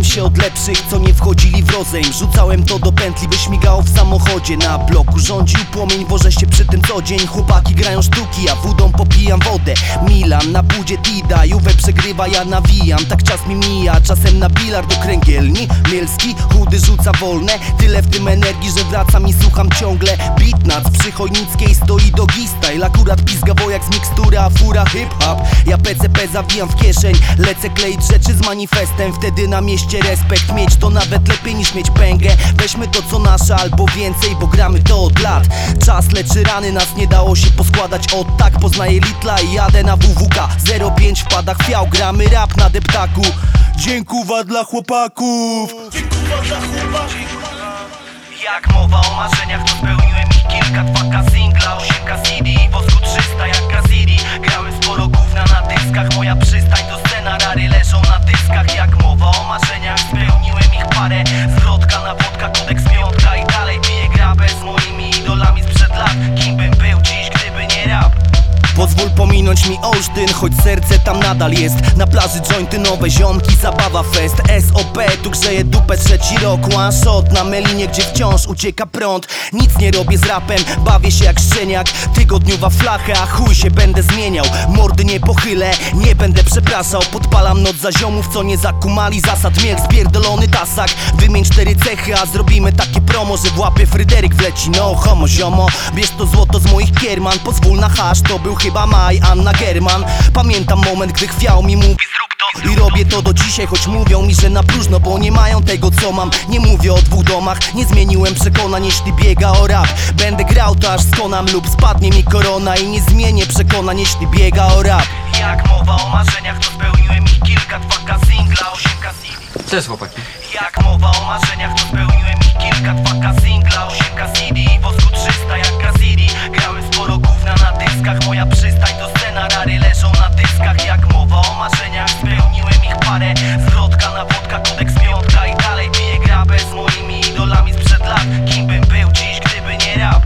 się od lepszych, co nie wchodzili w rozejm. Rzucałem to do pętli, by śmigało w samochodzie. Na bloku rządził płomień, wożę się przy tym co dzień. Chłopaki grają sztuki, ja wódą popijam wodę. Milan na budzie Dida, Juve przegrywa, ja nawijam. Tak czas mi mija, czasem na bilard do kręgielni. Mielski, chudy rzuca wolne. Tyle w tym energii, że wracam i słucham ciągle. Beatnuts przy Chojnickiej stoi Doggy Style. Akurat pizga wojak z mikstury, a fura hip-hop. Ja PCP zawijam w kieszeń, lecę kleić rzeczy z manifestem. Wtedy na mieście respekt mieć to nawet lepiej niż mieć pęgę. Weźmy to co nasze albo więcej, bo gramy to od lat. Czas leczy rany, nas nie dało się poskładać od tak. Poznaję Litla i jadę na WWK 05 wpada chwiał, gramy rap na deptaku. Dziękuwa dla chłopaków. Dziękuwa dla chłopaków. Jak mowa o marzeniach, to spełniłem ich kilka. 2K singla, 8K CD i wosku 300 jak Cassidy. Grałem sporo gówna na dyskach, moja przystań to scena, rary leżą na dyskach. Jak mowa o marzeniach, spełniłem ich parę. Zwrotka na wodka, kodeks piątka i dalej piję grabę z moimi idolami sprzed lat. Kim bym był dziś, gdyby nie rap? Pozwól pominąć mi Olsztyn, choć serce tam nadal jest. Na plaży jointy, nowe ziomki, zabawa fest. SOP, tu grzeje dupę trzeci rok. One shot na melinie, gdzie wciąż ucieka prąd. Nic nie robię z rapem, bawię się jak szczeniak. Tygodniowa flacha, a chuj się będę zmieniał. Mordy nie pochylę, nie będę przepraszał. Podpalam noc za ziomów, co nie zakumali zasad. Miech spierdolony tasak, wymień 4 cechy, a zrobimy takie promo, że w łapie Fryderyk wleci. No homo ziomo, bierz to złoto z moich kierman. Pozwól na hasz, to był chyba maj, Anna German. Pamiętam moment, gdy chwiał mi mówi zrób to. I robię to do dzisiaj, choć mówią mi, że na próżno, bo nie mają tego co mam. Nie mówię o 2 domach, nie zmieniłem przekonań, jeśli biega o rap. Będę grał to aż skonam lub spadnie mi korona. I nie zmienię przekonań, jeśli biega o rap. Jak mowa o marzeniach, to spełniłem ich kilka. 2K singla, 8K CD. Cześć chłopaki. Jak mowa o marzeniach, to spełniłem ich kilka. 2K singla, 8K CD i wosku 300 jak Cassidy. Grałem sporo gówna na dyskach, moja przystań to scena, rary leżą na dyskach. Jak mowa o marzeniach, spełniłem ich parę. Zwrotka na wodka, kodeks piątka i dalej piję grabę z moimi idolami sprzed lat. Kim bym był dziś, gdyby nie rap?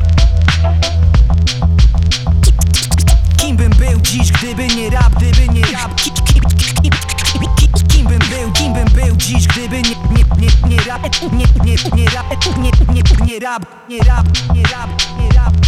Kim bym był dziś, gdyby nie rap, gdyby nie rap? Kim bym był dziś, gdyby nie rap, nie rap, nie rap, nie rap, nie rap.